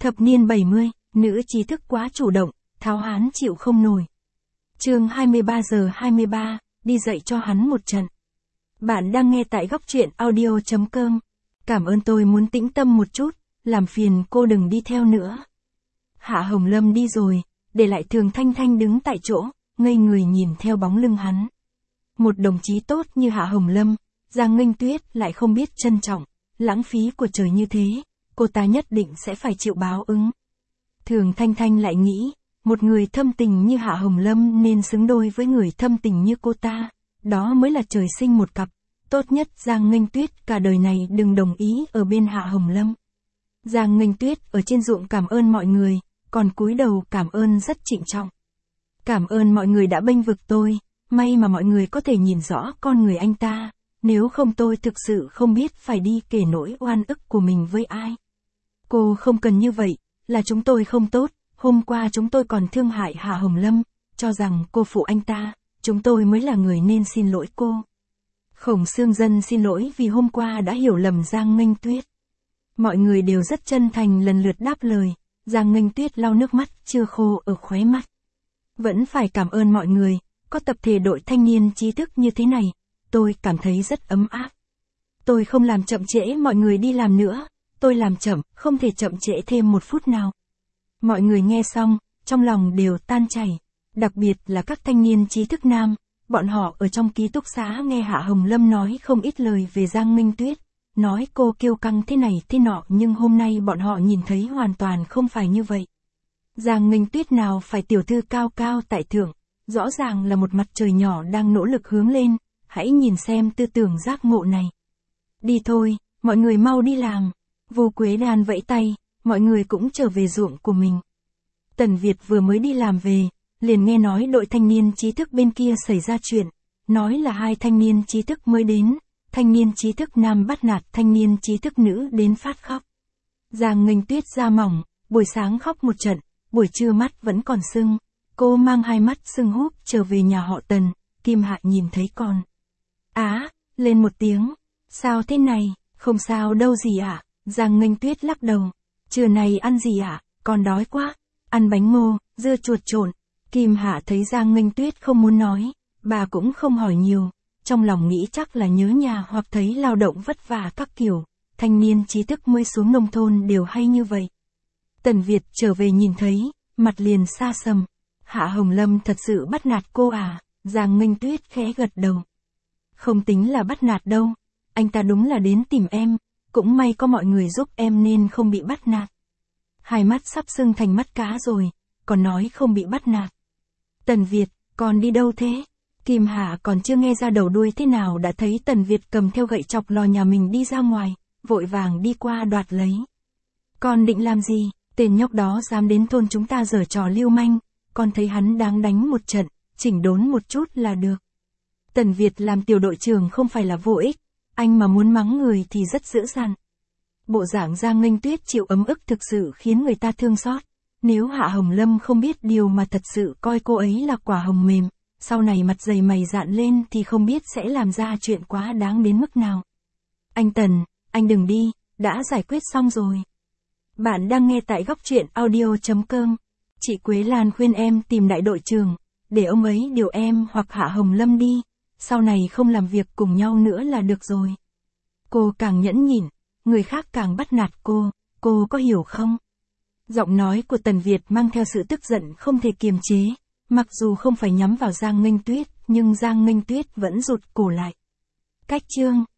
Thập niên 70, nữ trí thức quá chủ động, Tháo Hán chịu không nổi. Chương 23 giờ 23, đi dạy cho hắn một trận. Bạn đang nghe tại góc truyện audio.com. Cảm ơn, tôi muốn tĩnh tâm một chút, làm phiền cô đừng đi theo nữa. Hạ Hồng Lâm đi rồi, để lại Thường Thanh Thanh đứng tại chỗ, ngây người nhìn theo bóng lưng hắn. Một đồng chí tốt như Hạ Hồng Lâm, Giang Nghênh Tuyết lại không biết trân trọng, lãng phí của trời như thế, cô ta nhất định sẽ phải chịu báo ứng. Thường Thanh Thanh lại nghĩ, một người thâm tình như Hạ Hồng Lâm nên xứng đôi với người thâm tình như cô ta, đó mới là trời sinh một cặp. Tốt nhất Giang Nghênh Tuyết cả đời này đừng đồng ý ở bên Hạ Hồng Lâm. Giang Nghênh Tuyết ở trên ruộng cảm ơn mọi người, còn cúi đầu cảm ơn rất trịnh trọng. Cảm ơn mọi người đã bênh vực tôi, may mà mọi người có thể nhìn rõ con người anh ta, nếu không tôi thực sự không biết phải đi kể nỗi oan ức của mình với ai. Cô không cần như vậy, là chúng tôi không tốt, hôm qua chúng tôi còn thương hại Hạ Hồng Lâm, cho rằng cô phụ anh ta, chúng tôi mới là người nên xin lỗi cô. Khổng Xương Dân xin lỗi vì hôm qua đã hiểu lầm Giang Nghênh Tuyết. Mọi người đều rất chân thành lần lượt đáp lời, Giang Nghênh Tuyết lau nước mắt chưa khô ở khóe mắt. Vẫn phải cảm ơn mọi người, có tập thể đội thanh niên trí thức như thế này, tôi cảm thấy rất ấm áp. Tôi không làm chậm trễ mọi người đi làm nữa, tôi làm chậm, không thể chậm trễ thêm một phút nào. Mọi người nghe xong, trong lòng đều tan chảy, đặc biệt là các thanh niên trí thức nam, bọn họ ở trong ký túc xá nghe Hạ Hồng Lâm nói không ít lời về Giang Nghênh Tuyết, nói cô kiêu căng thế này thế nọ, nhưng hôm nay bọn họ nhìn thấy hoàn toàn không phải như vậy. Giang Nghênh Tuyết nào phải tiểu thư cao cao tại thượng, rõ ràng là một mặt trời nhỏ đang nỗ lực hướng lên, hãy nhìn xem tư tưởng giác ngộ này. Đi thôi, mọi người mau đi làm. Vu Quế Đan vẫy tay, mọi người cũng trở về ruộng của mình. Tần Việt vừa mới đi làm về, liền nghe nói đội thanh niên trí thức bên kia xảy ra chuyện, nói là hai thanh niên trí thức mới đến, thanh niên trí thức nam bắt nạt thanh niên trí thức nữ đến phát khóc. Giang Nghênh Tuyết da mỏng, buổi sáng khóc một trận, buổi trưa mắt vẫn còn sưng, cô mang hai mắt sưng húp trở về nhà họ Tần, Kim Hạ nhìn thấy con. Lên một tiếng, sao thế này, không sao đâu gì ạ. Giang Nghênh Tuyết lắc đầu, trưa này ăn gì ạ, con đói quá, ăn bánh ngô, dưa chuột trộn. Kim Hạ thấy Giang Nghênh Tuyết không muốn nói, bà cũng không hỏi nhiều, trong lòng nghĩ chắc là nhớ nhà hoặc thấy lao động vất vả các kiểu, thanh niên trí thức mới xuống nông thôn đều hay như vậy. Tần Việt trở về nhìn thấy, mặt liền xa sầm, Hạ Hồng Lâm thật sự bắt nạt cô à? Giang Nghênh Tuyết khẽ gật đầu. Không tính là bắt nạt đâu, anh ta đúng là đến tìm em, cũng may có mọi người giúp em nên không bị bắt nạt. Hai mắt sắp sưng thành mắt cá rồi, còn nói không bị bắt nạt. Tần Việt, con đi đâu thế? Kim Hạ còn chưa nghe ra đầu đuôi thế nào đã thấy Tần Việt cầm theo gậy chọc lò nhà mình đi ra ngoài, vội vàng đi qua đoạt lấy. Con định làm gì? Tên nhóc đó dám đến thôn chúng ta giở trò lưu manh, con thấy hắn đáng đánh một trận, chỉnh đốn một chút là được. Tần Việt làm tiểu đội trưởng không phải là vô ích, anh mà muốn mắng người thì rất dữ dằn. Bộ dạng Giang Nghênh Tuyết chịu ấm ức thực sự khiến người ta thương xót. Nếu Hạ Hồng Lâm không biết điều mà thật sự coi cô ấy là quả hồng mềm, sau này mặt dày mày dạn lên thì không biết sẽ làm ra chuyện quá đáng đến mức nào. Anh Tần, anh đừng đi, đã giải quyết xong rồi. Bạn đang nghe tại góc truyện audio.com. Chị Quế Lan khuyên em tìm đại đội trưởng, để ông ấy điều em hoặc Hạ Hồng Lâm đi, sau này không làm việc cùng nhau nữa là được rồi. Cô càng nhẫn nhịn, người khác càng bắt nạt cô có hiểu không? Giọng nói của Tần Việt mang theo sự tức giận không thể kiềm chế, mặc dù không phải nhắm vào Giang Nghênh Tuyết, nhưng Giang Nghênh Tuyết vẫn rụt cổ lại. Cách chương